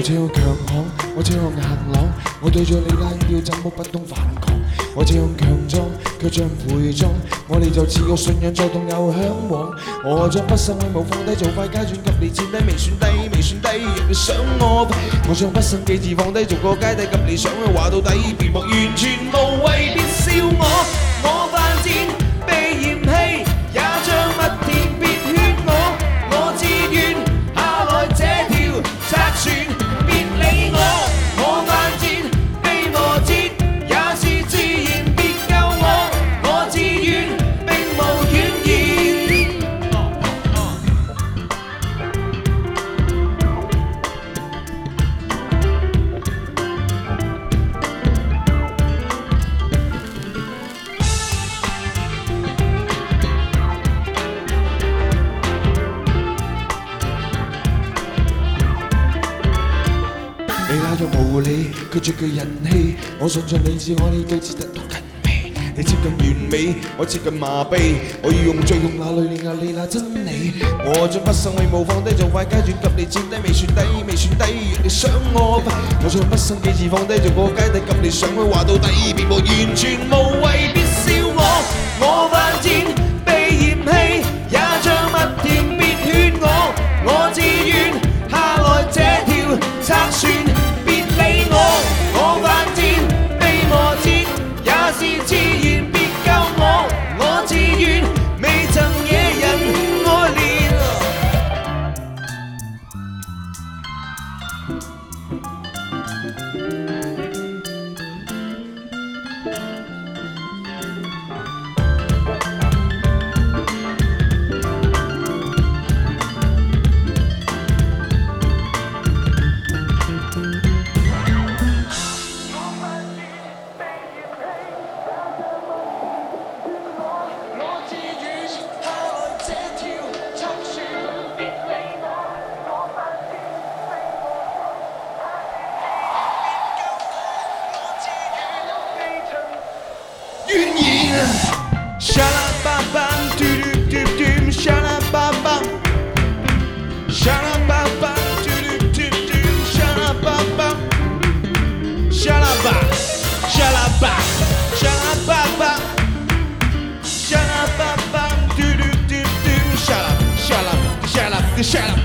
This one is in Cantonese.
這樣強悍，我這樣硬朗，我對著你懶要怎麼不懂反抗？我這樣強壯，卻像陪葬，我哋就似個信仰，再動又嚮往。我將畢生威武放低，做塊階磚急烈戰低，未算低，未算低，若你想我，我將畢生記字放低，做個階梯急烈想去話到底，別莫完全無謂，別笑我，我犯賤被嫌棄，也像麥田別勸我，我自願下來這條賊船。你拉咗無理，佢絕句人氣，我信盡理智，我哋對峙得到近味。你接近完美，我接近麻痹，我要用最用那淚煉壓你那真理。我將畢生威武放低，做塊階磚急烈戰低，未算低，未算低，若你想我，我將畢生記字放低，做個階梯急烈想去話到底，別無完全無謂，別笑我犯賤被嫌棄，也像麥田別勸我，我自願下來這條賊船。我犯賤被磨折，也是自然，別救我，我自願未曾惹人愛憐。Shut up.